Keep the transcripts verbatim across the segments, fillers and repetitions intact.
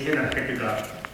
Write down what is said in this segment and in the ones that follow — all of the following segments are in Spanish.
eficiencia energética.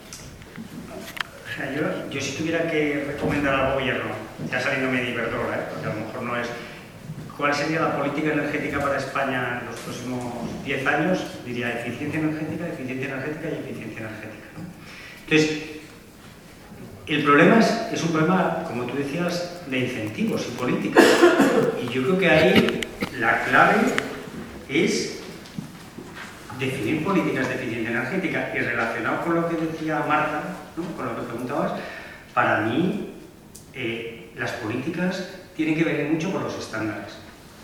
O sea, yo, yo si tuviera que recomendar al gobierno, ya saliéndome de Iberdrola, ¿eh? Porque a lo mejor no es... ¿Cuál sería la política energética para España en los próximos diez años? Diría eficiencia energética, eficiencia energética y eficiencia energética, ¿no? Entonces, el problema es, es un problema, como tú decías, de incentivos y políticas. Y yo creo que ahí la clave es definir políticas de eficiencia energética. Y relacionado con lo que decía Marta, ¿no? Con lo que preguntabas, para mí eh, las políticas tienen que venir mucho por los estándares.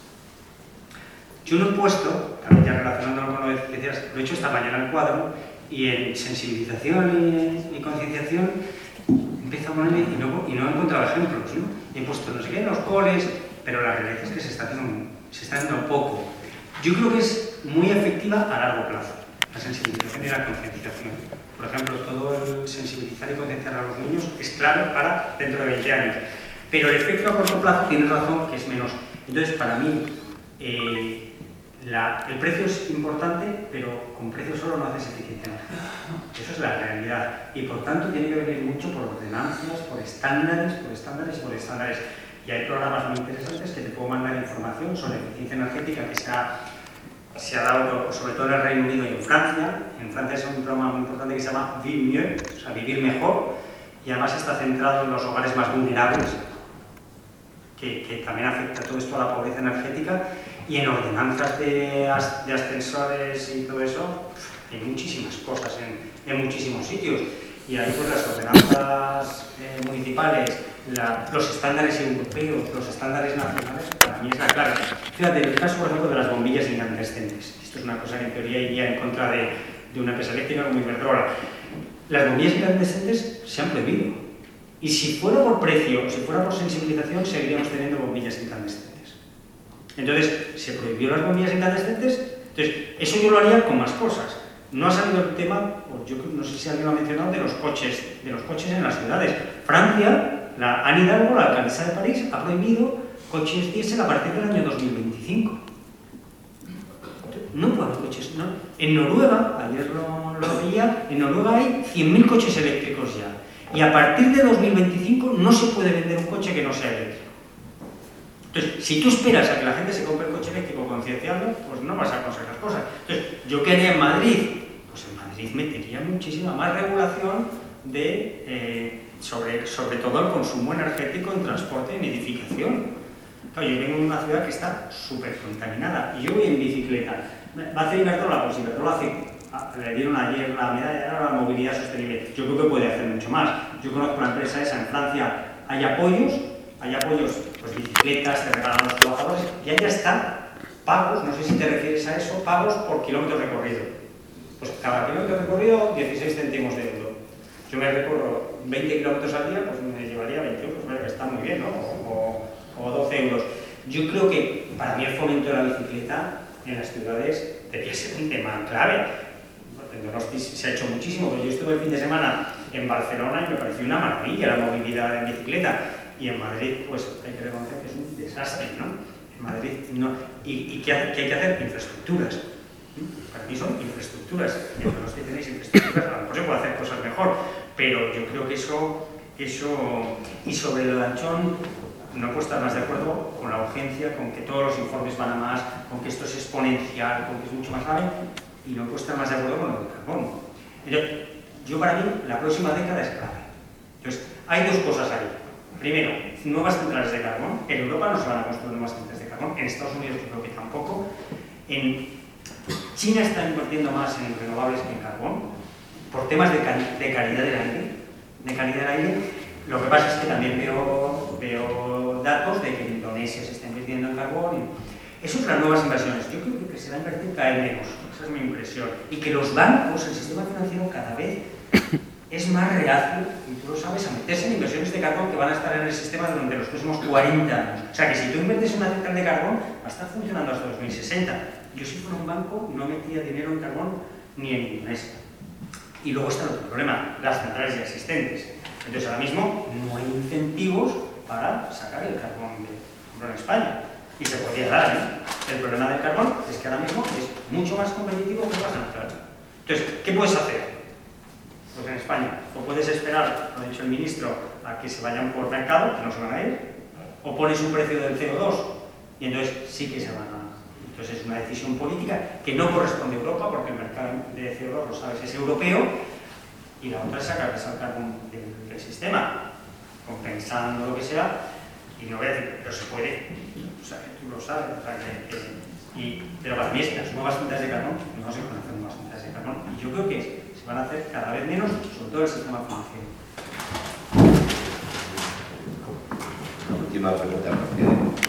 Yo lo he puesto, también ya relacionándolo con lo que decías, lo he hecho esta mañana en cuadro, y en sensibilización y, y concienciación empiezo a ponerle y no, y no he encontrado ejemplos, ¿no? He puesto no sé qué en los coles, pero la realidad es que se está haciendo, se está haciendo poco. Yo creo que es muy efectiva a largo plazo, la sensibilización y la concienciación. Por ejemplo, todo el sensibilizar y concienciar a los niños es clave para dentro de veinte años. Pero el efecto a corto plazo, tienes razón, que es menos. Entonces, para mí, eh, la, el precio es importante, pero con precio solo no haces eficiencia energética. Eso es la realidad. Y por tanto, tiene que venir mucho por ordenanzas, por estándares, por estándares y por estándares. Y hay programas muy interesantes que te puedo mandar información sobre eficiencia energética que se ha, se ha dado, sobre todo en el Reino Unido y en Francia. En Francia es un programa muy importante que se llama Vivre Mieux, o sea, vivir mejor, y además está centrado en los hogares más vulnerables, que, que también afecta todo esto a la pobreza energética, y en ordenanzas de, as, de ascensores y todo eso, hay muchísimas cosas en, en muchísimos sitios. Y ahí pues las ordenanzas eh, municipales, la, los estándares europeos, los estándares nacionales, para mí es la clave. Fíjate, en el caso, por ejemplo, de las bombillas incandescentes. Esto es una cosa que en teoría iría en contra de, de una empresa eléctrica como Iberdrola. Las bombillas incandescentes se han prohibido. Y si fuera por precio, si fuera por sensibilización, seguiríamos teniendo bombillas incandescentes. Entonces, se prohibió las bombillas incandescentes. Entonces, eso yo lo haría con más cosas. No ha salido el tema, o yo no sé si alguien lo ha mencionado, de los coches, de los coches en las ciudades. Francia, la Anne Hidalgo, la alcaldesa de París, ha prohibido coches diésel a partir del año dos mil veinticinco. No puede haber coches, ¿no? En Noruega, ayer lo, lo veía, en Noruega hay cien mil coches eléctricos ya. Y a partir de dos mil veinticinco no se puede vender un coche que no sea eléctrico. Entonces, si tú esperas a que la gente se compre el coche eléctrico concienciando, pues no vas a conseguir las cosas. Entonces, ¿yo qué haría en Madrid? Pues en Madrid metería muchísima más regulación de, eh, sobre, sobre todo el consumo energético en transporte y en edificación. Claro, yo vengo de una ciudad que está súper contaminada y yo voy en bicicleta. ¿Va a hacer Iberdrola? Pues Iberdrola hace, le dieron ayer la medalla a la movilidad sostenible. Yo creo que puede hacer mucho más. Yo conozco la empresa esa, en Francia hay apoyos, hay apoyos, pues bicicletas, te regalan los trabajadores, y ahí ya están pagos, no sé si te refieres a eso, pagos por kilómetro recorrido. Pues cada kilómetro recorrido, dieciséis céntimos de euro. Yo me recorro veinte kilómetros al día, pues me llevaría veinte euros, ¿vale? Que está muy bien, ¿no? O, o doce euros. Yo creo que para mí el fomento de la bicicleta en las ciudades debería ser un tema clave. En Donosti se ha hecho muchísimo, pero yo estuve el fin de semana en Barcelona y me pareció una maravilla la movilidad en bicicleta. Y en Madrid, pues hay que reconocer que es un desastre, ¿no? En Madrid, no. ¿Y, y qué, qué hay que hacer? Infraestructuras. Para mí son infraestructuras. Y en Donosti tenéis infraestructuras, a lo mejor se puede hacer cosas mejor, pero yo creo que eso, eso... Y sobre el lanchón, no puedo estar más de acuerdo con la urgencia, con que todos los informes van a más, con que esto es exponencial, con que es mucho más grave, y no puedo estar más de acuerdo con lo del carbón. Entonces, yo para mí, la próxima década es clave. Entonces, hay dos cosas ahí. Primero, nuevas centrales de carbón. En Europa no se van a construir nuevas centrales de carbón, en Estados Unidos yo creo que tampoco. En China está invirtiendo más en renovables que en carbón, por temas de, cali de calidad del aire. De calidad del aire. Lo que pasa es que también veo, veo datos de que en Indonesia se está invirtiendo en carbón. Y eso es las nuevas inversiones. Yo creo que se va a invertir cada vez menos. Esa es mi impresión. Y que los bancos, el sistema financiero, cada vez es más reacio, y tú lo sabes, a meterse en inversiones de carbón que van a estar en el sistema durante los próximos cuarenta años. O sea que si tú inviertes en una central de carbón, va a estar funcionando hasta dos mil sesenta. Yo si fuera un banco no metía dinero en carbón ni en Indonesia. Y luego está el otro problema, las centrales ya existentes. Entonces ahora mismo no hay incentivos para sacar el carbón de, por ejemplo, en España. Y se podría dar, ¿eh? El problema del carbón es que ahora mismo es mucho más competitivo que el gas natural. Entonces, ¿qué puedes hacer? pues en España, o puedes esperar, lo ha dicho el ministro, a que se vayan por mercado, que no se van a ir, o pones un precio del C O dos y entonces sí que se van a... Entonces es una decisión política que no corresponde a Europa porque el mercado de C O dos, lo sabes, es europeo y la otra es sacar, sacar del, del sistema, compensando lo que sea, y no voy a decir, pero se puede, o sea, que tú lo sabes, o sea, que, que, y, pero para mí estas nuevas cintas de carbón no se conocen nuevas cintas de carbón y yo creo que se van a hacer cada vez menos, sobre todo el sistema financiero. Última pregunta.